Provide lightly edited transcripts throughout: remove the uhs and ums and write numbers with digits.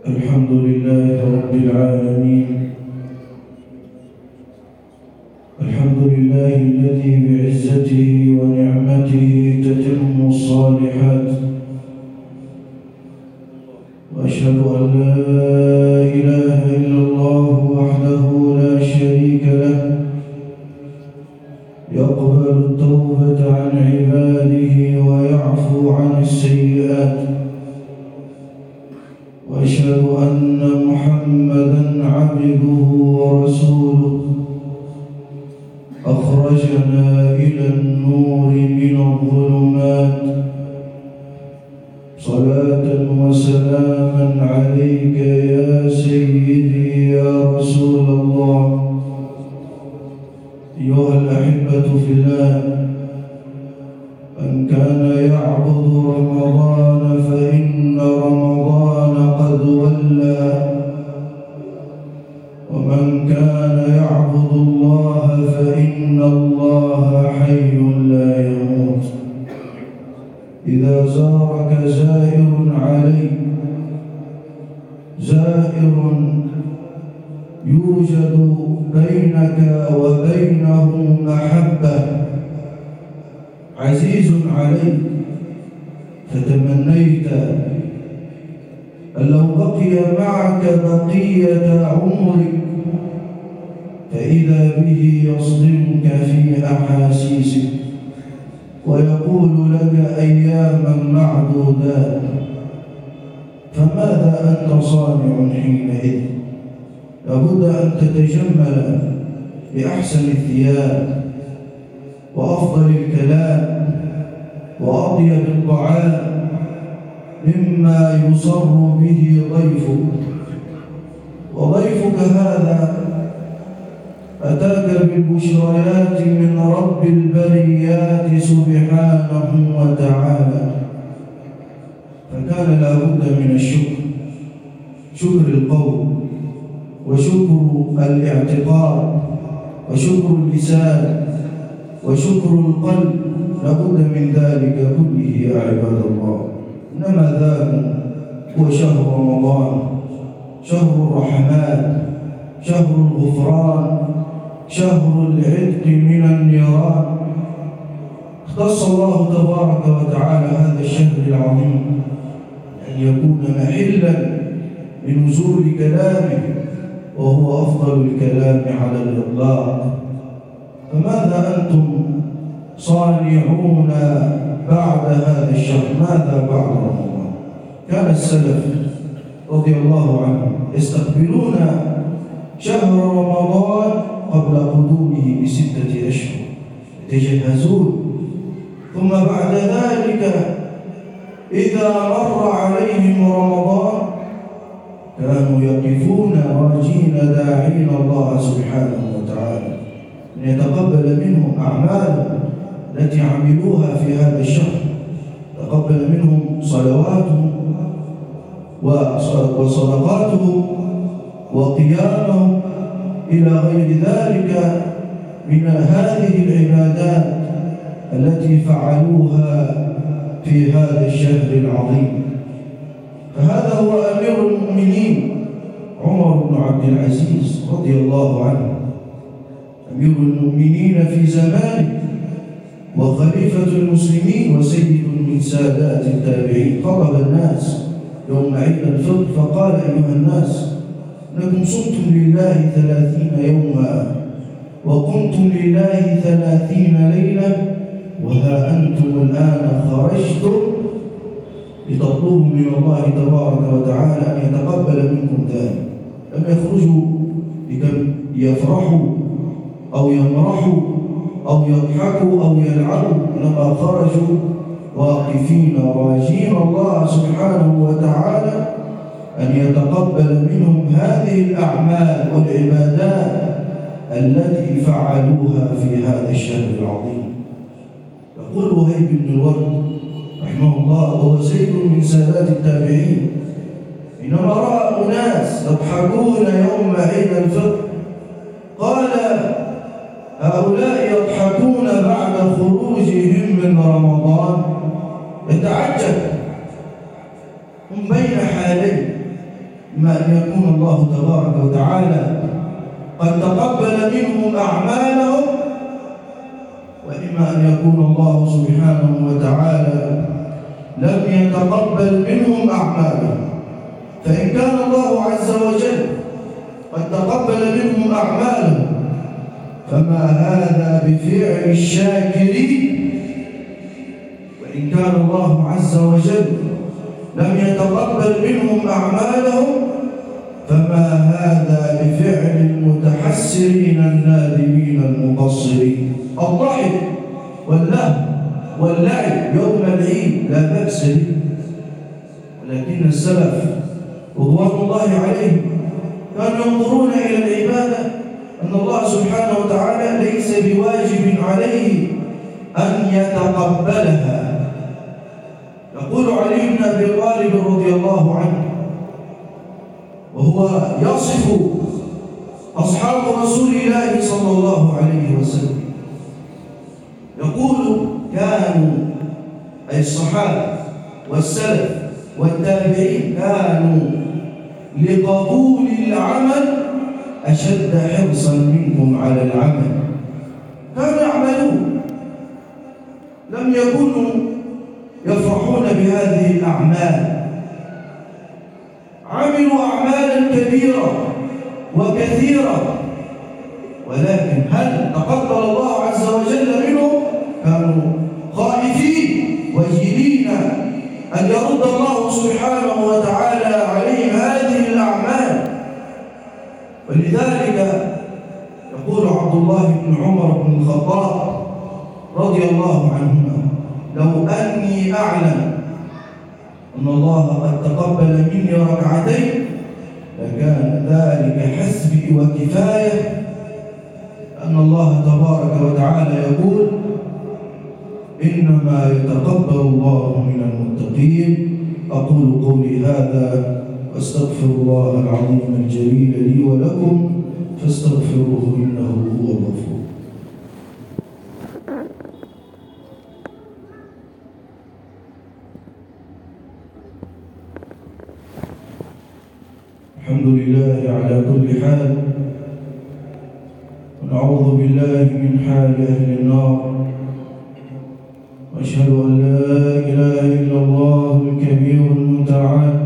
الحمد لله رب العالمين. الحمد لله الذي بعزته ونعمته تتم الصالحات، وأشهد أن لا إله إلا الله وحده لا شريك له، يقبل التوبة عن عباده ويعفو عن السيئات، وأشهد أن محمدًا عبده ورسوله أخرجنا إلى النور من الظلمات. صلاة وسلاما عليك يا سيدي يا رسول الله. أيها الأحبة في الله، من كان يعبد رمضان فإن رمضان قد ولى، ومن كان يعبد الله فإن الله حي لا يموت. إذا زارك زائر عليك، زائر يوجد بينك وبينه محبة، عزيز عليك، فتمنيت أن لو بقي معك بقية عمرك فإذا به يصدمك في أحاسيسك ويقول لك أياما معدودات، فماذا أنت صانع حينئذ؟ لابد أن تتجمل بأحسن الثياب وأفضل الكلام وأطيب الطعام مما يصر به ضيفك. وضيفك هذا أتاك بالبشريات من رب البريات سبحانه وتعالى، فكان لا بد من الشكر، شكر القول وشكر الاعتقاد وشكر اللسان وشكر القلب، لابد من ذلك كله يا عباد الله. إنما ذاك هو شهر رمضان، شهر الرحمات، شهر الغفران، شهر العتق من النيران. اختص الله تبارك وتعالى هذا الشهر العظيم أن يكون محلا لنزول كلامه، وهو أفضل الكلام على الإطلاق. فماذا أنتم صانعون بعد هذا الشهر؟ ماذا بعد رمضان؟ كان السلف رضي الله عنهم يستقبلون شهر رمضان قبل قدومه ب6 أشهر، يتجهزون، ثم بعد ذلك إذا مر عليهم رمضان كانوا يقفون راجين داعين الله سبحانه وتعالى أن يتقبل منهم أعمالهم التي عملوها في هذا الشهر، تقبل منهم صلواتهم وصدقاتهم وقيامهم إلى غير ذلك من هذه العبادات التي فعلوها في هذا الشهر العظيم. فهذا هو أمير المؤمنين عمر بن عبد العزيز رضي الله عنه، أمير المؤمنين في زمانه وخليفة المسلمين وسيد من سادات التابعين. خطب الناس يوم عيد الفطر فقال: أيها الناس، إنكم صمتم لله 30 يوما وقمتم لله 30 ليلة، وها أنتم الآن خرجتم لتطلبوا من الله تبارك وتعالى أن يتقبل منكم ذلك. لم يخرجوا لكي يفرحوا أو يمرحوا أو يضحكوا أو يلعبوا، إنما خرجوا واقفين راجين الله سبحانه وتعالى أن يتقبل منهم هذه الأعمال والعبادات التي فعلوها في هذا الشهر العظيم. يقول وهيب بن الورد رحمه الله، وهو سيد من سادات التابعين، إنما رأى أناس يضحكون يوم عيد الفطر قال: هؤلاء يضحكون بعد خروجهم من رمضان. يتعجب، هم بين حالين، إما أن يكون الله تبارك وتعالى قد تقبل منهم أعمالهم، وإما أن يكون الله سبحانه وتعالى لم يتقبل منهم أعمالهم. فإن كان الله عز وجل قد تقبل منهم أعمالهم فما هذا بفعل الشاكرين، وإن كان الله عز وجل لم يتقبل منهم أعمالهم فما هذا بفعل المتحسرين النادمين المقصرين. الضحك واللهو واللعب يوم العيد لا بأس به، ولكن السلف رضوان الله عليهم كانوا ينظرون إلى العبادة أن الله سبحانه وتعالى ليس بواجب عليه أن يتقبلها. يقول علي بن أبي طالب رضي الله عنه وهو يصف أصحاب رسول الله صلى الله عليه وسلم، يقول كانوا أي الصحابة والسلف والتابعين كانوا لقبول العمل أشد حرصا منهم على العمل. كانوا يعملون، لم يكونوا يفرحون بهذه الأعمال، عملوا أعمالا كبيرة وكثيرة، ولكن هل تقبل الله عز وجل منهم؟ كانوا خائفين وجلين أن يرد الله سبحانه وتعالى عليهم هذه الأعمال. ولذلك يقول عبد الله بن عمر بن الخطاب رضي الله عنهما: لو أني أعلم أن الله قد تقبل مني ركعتين لكان ذلك حسبي وكفاية، أن الله تبارك وتعالى يقول: إنما يتقبل الله من المتقين. أقول قولي هذا وأستغفر الله العظيم الجليل لي ولكم فاستغفروه إنه هو الغفور. الحمد لله على كل حال، ونعوذ بالله من حال أهل النار، وأشهد أن لا إله إلا الله الكبير المتعال،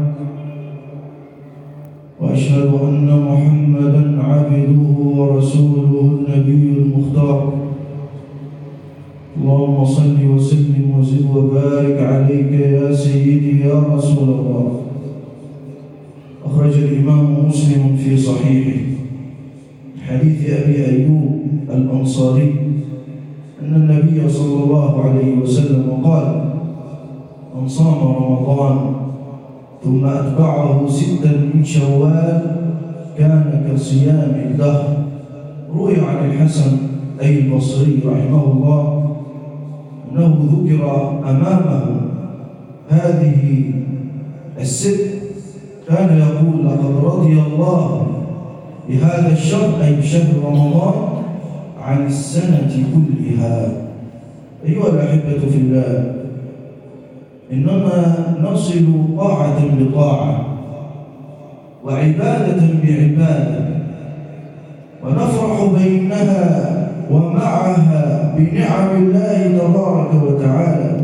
وأشهد أن محمدًا عبده ورسوله النبي المختار. اللهم صل وسلم وزد وبارك عليك يا سيدي يا رسول الله. أخرج الإمام مسلم في صحيحه حديث أبي أيوب الأنصاري أن النبي صلى الله عليه وسلم قال: من صام رمضان ثم أتبعه 6 من شوال كان كصيام الدهر. روي عن الحسن أي البصري رحمه الله أنه ذكر أمامه هذه 6، كان يقول: لقد رضي الله بهذا الشهر أي بشهر رمضان عن السنة كلها. أيها الأحبة في الله، إنما نصل طاعة بطاعة وعبادة بعبادة، ونفرح بينها ومعها بنعم الله تبارك وتعالى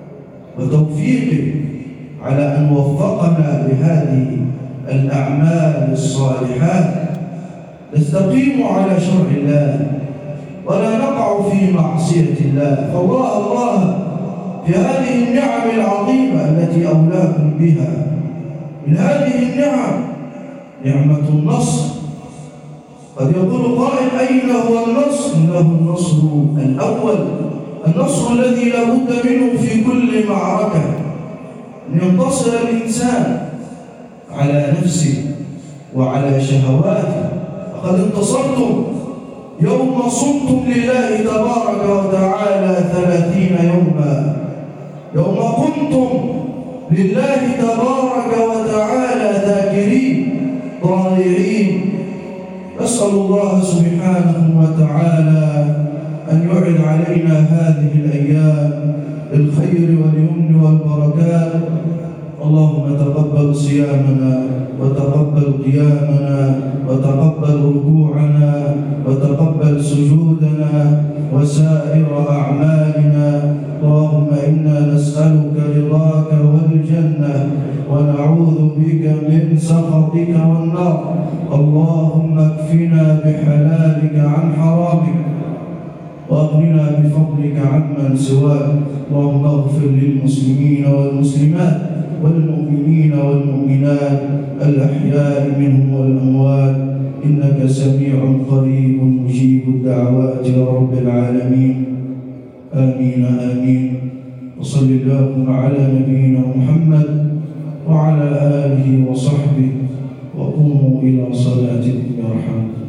وتوفيقه على أن وفقنا لهذه الأعمال الصالحات، نستقيم على شرع الله ولا نقع في معصية الله. فالله في هذه النعم العظيمة التي أولاكم بها، من هذه النعم نعمة النصر. قد يقول قائل: أين هو النصر؟ إنه النصر الأول، النصر الذي لا بد منه في كل معركة، أن ينتصر الإنسان على نفسه وعلى شهواته. فقد انتصرتم يوم صمتم لله تبارك وتعالى 30 يوما، يوم قمتم لله تبارك وتعالى ذاكرين ضارعين. أسأل الله سبحانه وتعالى أن يعد علينا هذه الأيام بالخير واليمن والبركات، اللهم تقبل صيامنا وتقبل قيامنا وتقبل ركوعنا وتقبل سجودنا وسائر أعمالنا. اللهم إنا نسألك رضاك والجنة ونعوذ بك من سخطك والنار. اللهم اكفنا بحلالك عن حرامك وأغننا بفضلك عمن سواك. اللهم اغفر للمسلمين والمسلمات والمؤمنين والمؤمنات الأحياء منهم والأموات، إنك سميع قريب مجيب الدعوات يا رب العالمين. آمين آمين. وصل اللهم على نبينا محمد وعلى آله وصحبه، وقوموا إلى صلاتكم يرحمكم.